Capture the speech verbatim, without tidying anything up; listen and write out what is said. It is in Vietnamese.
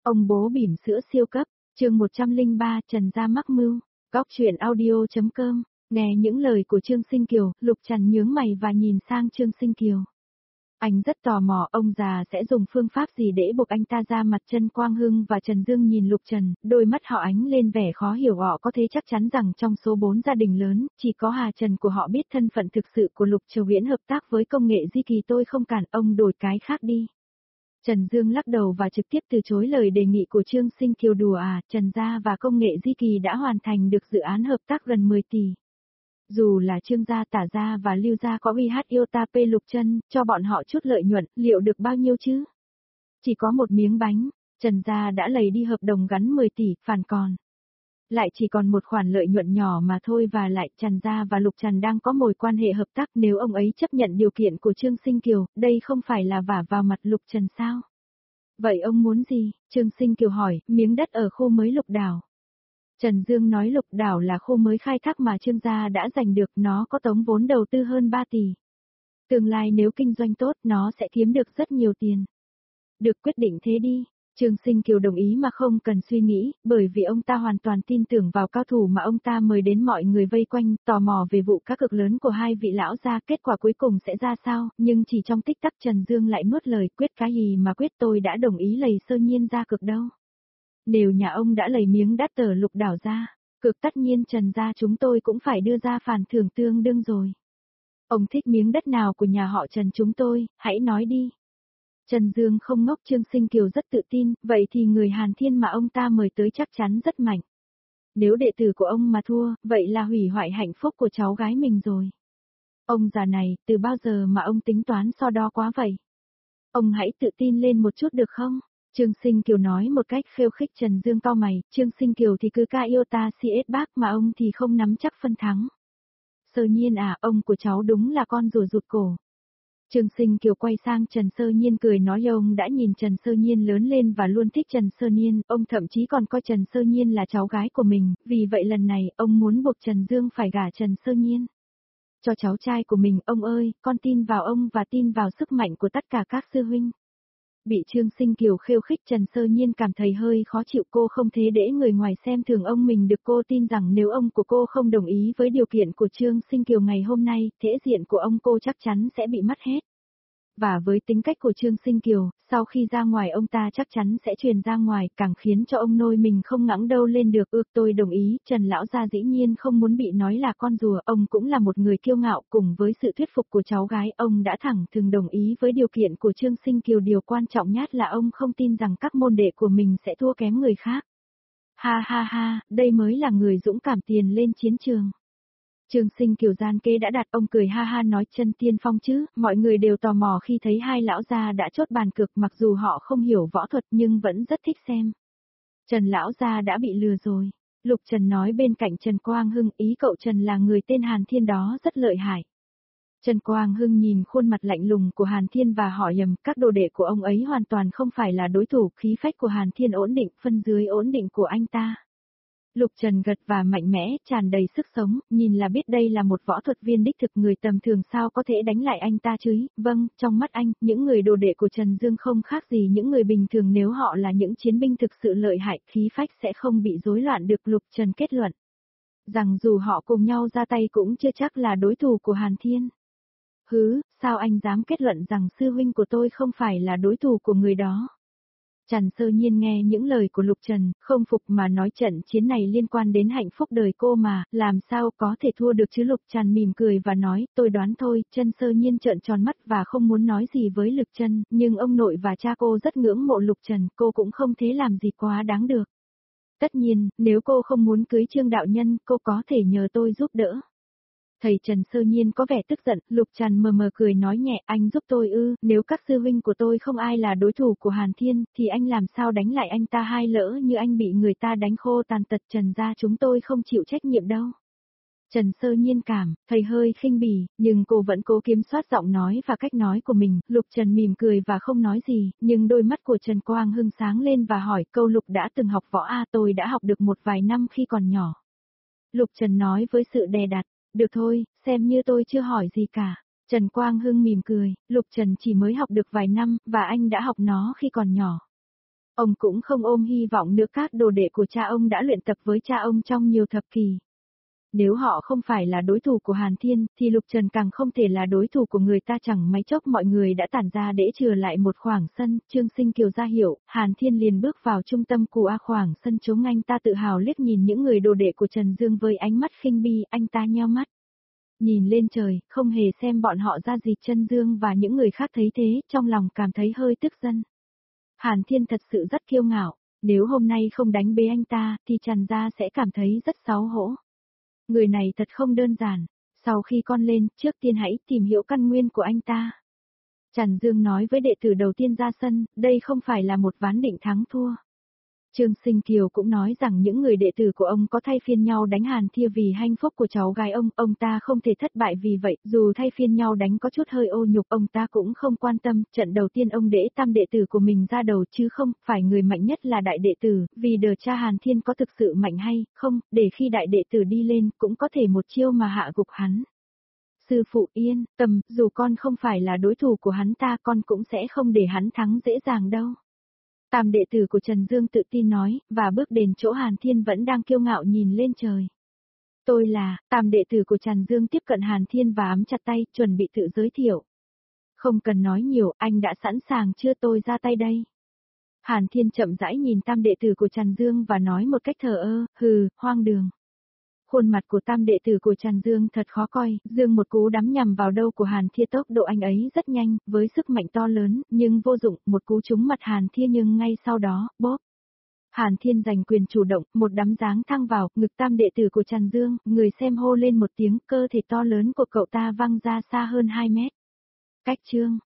Ông bố bỉm sữa siêu cấp, chương một trăm lẻ ba Trần Gia mắc mưu, góc truyện audio.com, nghe những lời của Trương Sinh Kiều, Lục Trần nhướng mày và nhìn sang Trương Sinh Kiều. Anh rất tò mò ông già sẽ dùng phương pháp gì để buộc anh ta ra mặt. Trần Quang Hưng và Trần Dương nhìn Lục Trần, đôi mắt họ ánh lên vẻ khó hiểu. Họ có thể chắc chắn rằng trong số bốn gia đình lớn, chỉ có Hà Trần của họ biết thân phận thực sự của Lục Triều Viễn hợp tác với công nghệ di kỳ. Tôi không cản, ông đổi cái khác đi. Trần Dương lắc đầu và trực tiếp từ chối lời đề nghị của Trương Sinh Kiều. Đùa à, Trần Gia và công nghệ di kỳ đã hoàn thành được dự án hợp tác gần mười tỷ. Dù là Trương Gia, Tả Gia và Lưu Gia có uy hát yêu ta pê Lục Trân, cho bọn họ chút lợi nhuận, liệu được bao nhiêu chứ? Chỉ có một miếng bánh, Trần Gia đã lầy đi hợp đồng gắn mười tỷ, phản còn. Lại chỉ còn một khoản lợi nhuận nhỏ mà thôi. Và lại Trần Gia và Lục Trần đang có mối quan hệ hợp tác. Nếu ông ấy chấp nhận điều kiện của Trương Sinh Kiều, đây không phải là vả vào mặt Lục Trần sao? Vậy ông muốn gì? Trương Sinh Kiều hỏi. Miếng đất ở khu mới Lục Đảo. Trần Dương nói Lục Đảo là khu mới khai thác mà Trương Gia đã giành được, nó có tống vốn đầu tư hơn ba tỷ. Tương lai nếu kinh doanh tốt, nó sẽ kiếm được rất nhiều tiền. Được, quyết định thế đi. Trương Sinh Kiều đồng ý mà không cần suy nghĩ, bởi vì ông ta hoàn toàn tin tưởng vào cao thủ mà ông ta mời đến. Mọi người vây quanh, tò mò về vụ cá cược lớn của hai vị lão gia, kết quả cuối cùng sẽ ra sao, nhưng chỉ trong tích tắc Trần Dương lại nuốt lời. Quyết cái gì mà quyết, tôi đã đồng ý lầy Sơ Nhiên ra cược đâu. Nếu nhà ông đã lầy miếng đất ở Lục Đảo ra, cược tất nhiên Trần Gia chúng tôi cũng phải đưa ra phản thưởng tương đương rồi. Ông thích miếng đất nào của nhà họ Trần chúng tôi, hãy nói đi. Trần Dương không ngốc. Trương Sinh Kiều rất tự tin, vậy thì người Hàn Thiên mà ông ta mời tới chắc chắn rất mạnh. Nếu đệ tử của ông mà thua, vậy là hủy hoại hạnh phúc của cháu gái mình rồi. Ông già này, từ bao giờ mà ông tính toán so đo quá vậy? Ông hãy tự tin lên một chút được không? Trương Sinh Kiều nói một cách khiêu khích. Trần Dương cau mày, Trương Sinh Kiều thì cứ ca yêu ta si ết bác mà ông thì không nắm chắc phân thắng. Sơ Nhiên à, ông của cháu đúng là con rùa rụt cổ. Trương Sinh Kiều quay sang Trần Sơ Nhiên cười nói ông đã nhìn Trần Sơ Nhiên lớn lên và luôn thích Trần Sơ Nhiên, ông thậm chí còn coi Trần Sơ Nhiên là cháu gái của mình, vì vậy lần này ông muốn buộc Trần Dương phải gả Trần Sơ Nhiên cho cháu trai của mình. Ông ơi, con tin vào ông và tin vào sức mạnh của tất cả các sư huynh. Bị Trương Sinh Kiều khiêu khích, Trần Sơ Nhiên cảm thấy hơi khó chịu. Cô không thế để người ngoài xem thường ông mình được. Cô tin rằng nếu ông của cô không đồng ý với điều kiện của Trương Sinh Kiều ngày hôm nay, thể diện của ông cô chắc chắn sẽ bị mất hết. Và với tính cách của Trương Sinh Kiều, sau khi ra ngoài ông ta chắc chắn sẽ truyền ra ngoài, càng khiến cho ông nôi mình không ngẩng đâu lên được. Ư, tôi đồng ý. Trần lão gia dĩ nhiên không muốn bị nói là con rùa, ông cũng là một người kiêu ngạo. Cùng với sự thuyết phục của cháu gái, ông đã thẳng thừng đồng ý với điều kiện của Trương Sinh Kiều. Điều quan trọng nhất là ông không tin rằng các môn đệ của mình sẽ thua kém người khác. Ha ha ha, đây mới là người dũng cảm tiền lên chiến trường. Trương Sinh Kiều gian kế đã đặt, ông cười ha ha nói Chân Tiên Phong chứ. Mọi người đều tò mò khi thấy hai lão gia đã chốt bàn cược, mặc dù họ không hiểu võ thuật nhưng vẫn rất thích xem. Trần lão gia đã bị lừa rồi. Lục Trần nói bên cạnh Trần Quang Hưng, ý cậu Trần là người tên Hàn Thiên đó rất lợi hại. Trần Quang Hưng nhìn khuôn mặt lạnh lùng của Hàn Thiên và hỏi nhầm, các đồ đệ của ông ấy hoàn toàn không phải là đối thủ. Khí phách của Hàn Thiên ổn định, phân dưới ổn định của anh ta. Lục Trần gật và mạnh mẽ, tràn đầy sức sống, nhìn là biết đây là một võ thuật viên đích thực. Người tầm thường sao có thể đánh lại anh ta chứ? Vâng, trong mắt anh, những người đồ đệ của Trần Dương không khác gì những người bình thường. Nếu họ là những chiến binh thực sự lợi hại, khí phách sẽ không bị rối loạn được. Lục Trần kết luận rằng dù họ cùng nhau ra tay cũng chưa chắc là đối thủ của Hàn Thiên. Hứ, sao anh dám kết luận rằng sư huynh của tôi không phải là đối thủ của người đó? Trần Sơ Nhiên nghe những lời của Lục Trần, không phục mà nói trận chiến này liên quan đến hạnh phúc đời cô mà, làm sao có thể thua được chứ? Lục Trần mỉm cười và nói, tôi đoán thôi. Trần Sơ Nhiên trợn tròn mắt và không muốn nói gì với Lục Trần, nhưng ông nội và cha cô rất ngưỡng mộ Lục Trần, cô cũng không thể làm gì quá đáng được. Tất nhiên, nếu cô không muốn cưới Trương đạo nhân, cô có thể nhờ tôi giúp đỡ. Thầy Trần Sơ Nhiên có vẻ tức giận, Lục Trần mờ mờ cười nói nhẹ, anh giúp tôi ư? Nếu các sư huynh của tôi không ai là đối thủ của Hàn Thiên, thì anh làm sao đánh lại anh ta? Hai lỡ như anh bị người ta đánh khô tàn tật, Trần gia chúng tôi không chịu trách nhiệm đâu. Trần Sơ Nhiên cảm, thầy hơi khinh bỉ, nhưng cô vẫn cố kiểm soát giọng nói và cách nói của mình. Lục Trần mỉm cười và không nói gì, nhưng đôi mắt của Trần Quang Hưng sáng lên và hỏi, câu Lục đã từng học võ à? Tôi đã học được một vài năm khi còn nhỏ. Lục Trần nói với sự đè đặt. Được thôi, xem như tôi chưa hỏi gì cả. Trần Quang Hưng mỉm cười, Lục Trần chỉ mới học được vài năm, và anh đã học nó khi còn nhỏ. Ông cũng không ôm hy vọng nữa, các đồ đệ của cha ông đã luyện tập với cha ông trong nhiều thập kỷ. Nếu họ không phải là đối thủ của Hàn Thiên, thì Lục Trần càng không thể là đối thủ của người ta. Chẳng mấy chốc mọi người đã tản ra để chừa lại một khoảng sân, Trương Sinh Kiều ra hiệu, Hàn Thiên liền bước vào trung tâm của a khoảng sân trống. Anh ta tự hào liếc nhìn những người đồ đệ của Trần Dương với ánh mắt khinh bi, anh ta nheo mắt. Nhìn lên trời, không hề xem bọn họ ra gì. Trân Dương và những người khác thấy thế, trong lòng cảm thấy hơi tức giận. Hàn Thiên thật sự rất kiêu ngạo, nếu hôm nay không đánh bế anh ta, thì Trần gia sẽ cảm thấy rất xấu hổ. Người này thật không đơn giản, sau khi con lên, trước tiên hãy tìm hiểu căn nguyên của anh ta. Trần Dương nói với đệ tử đầu tiên ra sân, đây không phải là một ván định thắng thua. Trương Sinh Kiều cũng nói rằng những người đệ tử của ông có thay phiên nhau đánh Hàn Thiên vì hạnh phúc của cháu gái ông, ông ta không thể thất bại vì vậy, dù thay phiên nhau đánh có chút hơi ô nhục, ông ta cũng không quan tâm. Trận đầu tiên ông để tam đệ tử của mình ra đầu chứ không phải người mạnh nhất là đại đệ tử, vì đờ cha Hàn Thiên có thực sự mạnh hay không, để khi đại đệ tử đi lên cũng có thể một chiêu mà hạ gục hắn. Sư phụ yên tâm, dù con không phải là đối thủ của hắn ta, con cũng sẽ không để hắn thắng dễ dàng đâu. Tam đệ tử của Trần Dương tự tin nói, và bước đến chỗ Hàn Thiên vẫn đang kiêu ngạo nhìn lên trời. Tôi là, tam đệ tử của Trần Dương tiếp cận Hàn Thiên và ấm chặt tay, chuẩn bị tự giới thiệu. Không cần nói nhiều, anh đã sẵn sàng chưa, tôi ra tay đây. Hàn Thiên chậm rãi nhìn tam đệ tử của Trần Dương và nói một cách thờ ơ, hừ, hoang đường. Khuôn mặt của tam đệ tử của Trần Dương thật khó coi, Dương một cú đắm nhằm vào đầu của Hàn Thiên, tốc độ anh ấy rất nhanh, với sức mạnh to lớn, nhưng vô dụng, một cú trúng mặt Hàn Thiên nhưng ngay sau đó, bóp. Hàn Thiên giành quyền chủ động, một đấm giáng thăng vào, ngực tam đệ tử của Trần Dương, người xem hô lên một tiếng, cơ thể to lớn của cậu ta văng ra xa hơn hai mét. Cách chương